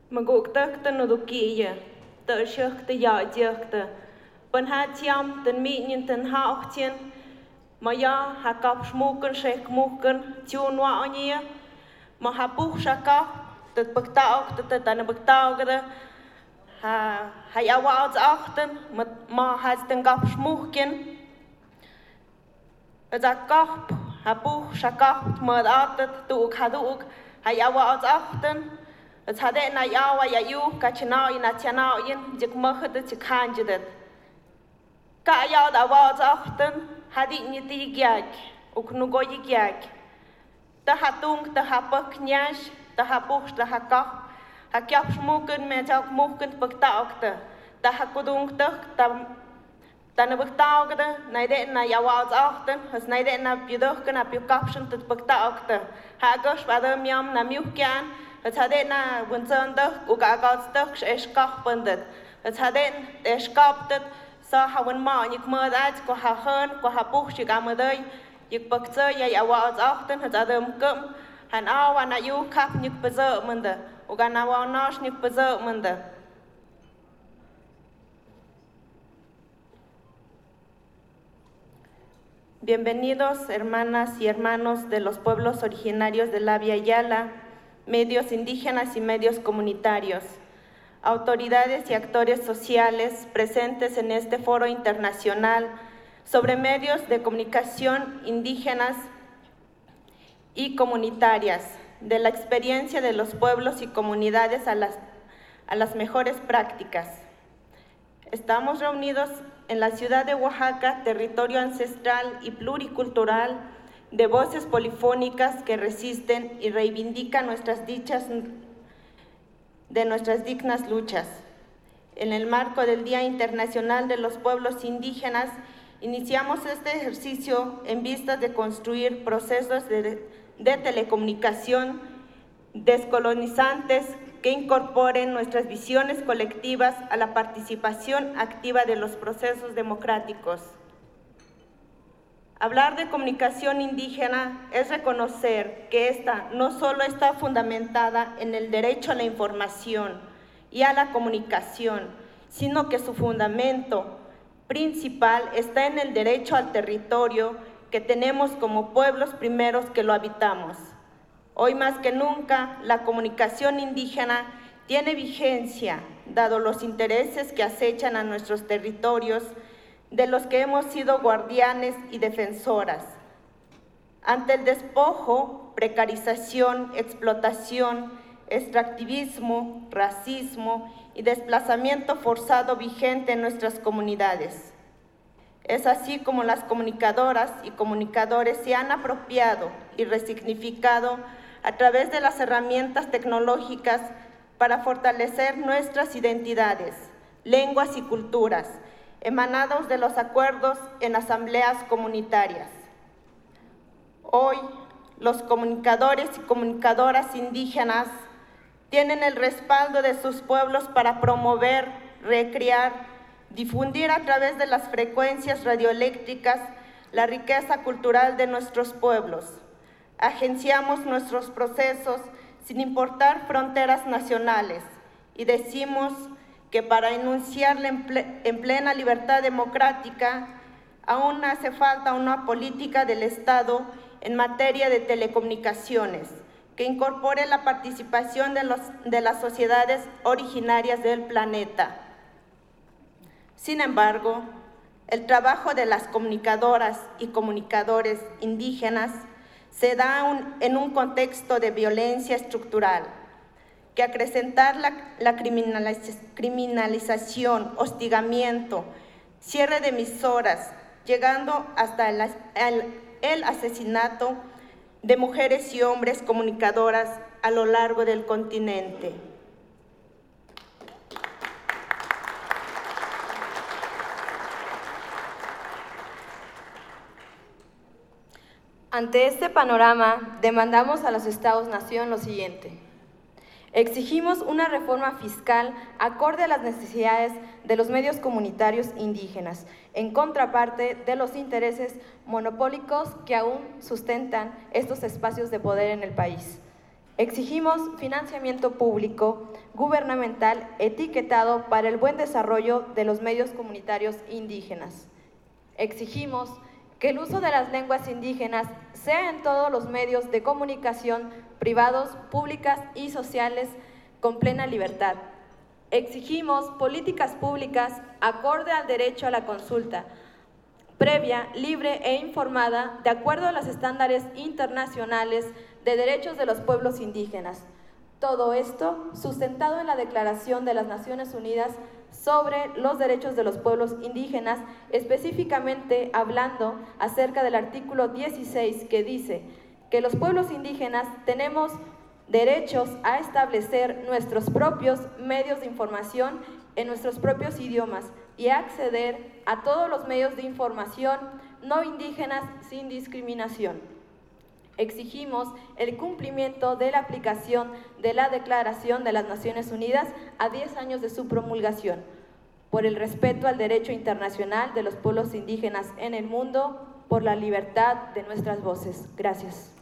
Magukta no dukia, the shuk the yajukta, Banhatiam, den Minion, den Hauchtien, Maya, Hakap Schmucken, Shek Mucken, Tunwa Ania, Mahapuch Shaka, the Baktauk, the Tanabaktaugada, Hayawa achten, Ma has den Gap Schmucken, a Gap, Hapuch Shaka, Madatet, Duk Haduk, Hayawa achten. Het had na yawa ya yu kachana ina tiana in jik mocht de chikanjed. Ka ya da was achten hadi ni tigiak ook nu go yigiak. De hatung de hapak nyash de hapuch de hakach hakyap smoken met ook moken bektaukte. De hakudung de dan bektaukte naide na yawa achten has naide na bidok na pikapschen te bektaukte. Hagos badam yam na miukyan. Het had na wunzandag ook agasdag eskap bundet. Het had eskaptet zo hawen man ik moet uit ko hahen ko hapuch gamadai ik bakte ja was achten het adam kum han awa na yu kap nik bezo mende ook na wa nas nik bezo mende. Bienvenidos hermanas y hermanos de los pueblos originarios de la Via Yala, medios indígenas y medios comunitarios, autoridades y actores sociales presentes en este foro internacional sobre medios de comunicación indígenas y comunitarias, de la experiencia de los pueblos y comunidades a las mejores prácticas. Estamos reunidos en la ciudad de Oaxaca, territorio ancestral y pluricultural, de voces polifónicas que resisten y reivindican nuestras dichas de nuestras dignas luchas. En el marco del Día Internacional de los Pueblos Indígenas, iniciamos este ejercicio en vistas de construir procesos de telecomunicación descolonizantes que incorporen nuestras visiones colectivas a la participación activa de los procesos democráticos. Hablar de comunicación indígena es reconocer que esta no solo está fundamentada en el derecho a la información y a la comunicación, sino que su fundamento principal está en el derecho al territorio que tenemos como pueblos primeros que lo habitamos. Hoy más que nunca, la comunicación indígena tiene vigencia, dado los intereses que acechan a nuestros territorios, de los que hemos sido guardianes y defensoras. Ante el despojo, precarización, explotación, extractivismo, racismo y desplazamiento forzado vigente en nuestras comunidades. Es así como las comunicadoras y comunicadores se han apropiado y resignificado a través de las herramientas tecnológicas para fortalecer nuestras identidades, lenguas y culturas, emanados de los acuerdos en asambleas comunitarias. Hoy, los comunicadores y comunicadoras indígenas tienen el respaldo de sus pueblos para promover, recrear, difundir a través de las frecuencias radioeléctricas la riqueza cultural de nuestros pueblos. Agenciamos nuestros procesos sin importar fronteras nacionales y decimos que para enunciarla en plena libertad democrática, aún hace falta una política del Estado en materia de telecomunicaciones que incorpore la participación de las sociedades originarias del planeta. Sin embargo, el trabajo de las comunicadoras y comunicadores indígenas se da en un contexto de violencia estructural, que acrecentar la criminalización, hostigamiento, cierre de emisoras, llegando hasta el asesinato de mujeres y hombres comunicadoras a lo largo del continente. Ante este panorama, demandamos a los Estados-Nación lo siguiente. Exigimos una reforma fiscal acorde a las necesidades de los medios comunitarios indígenas, en contraparte de los intereses monopólicos que aún sustentan estos espacios de poder en el país. Exigimos financiamiento público, gubernamental, etiquetado para el buen desarrollo de los medios comunitarios indígenas. Exigimos que el uso de las lenguas indígenas sea en todos los medios de comunicación privados, públicas y sociales con plena libertad. Exigimos políticas públicas acorde al derecho a la consulta, previa, libre e informada, de acuerdo a los estándares internacionales de derechos de los pueblos indígenas. Todo esto sustentado en la Declaración de las Naciones Unidas sobre los derechos de los pueblos indígenas, específicamente hablando acerca del artículo 16, que dice que los pueblos indígenas tenemos derechos a establecer nuestros propios medios de información en nuestros propios idiomas y a acceder a todos los medios de información no indígenas sin discriminación. Exigimos el cumplimiento de la aplicación de la Declaración de las Naciones Unidas a 10 años de su promulgación, por el respeto al derecho internacional de los pueblos indígenas en el mundo, por la libertad de nuestras voces. Gracias.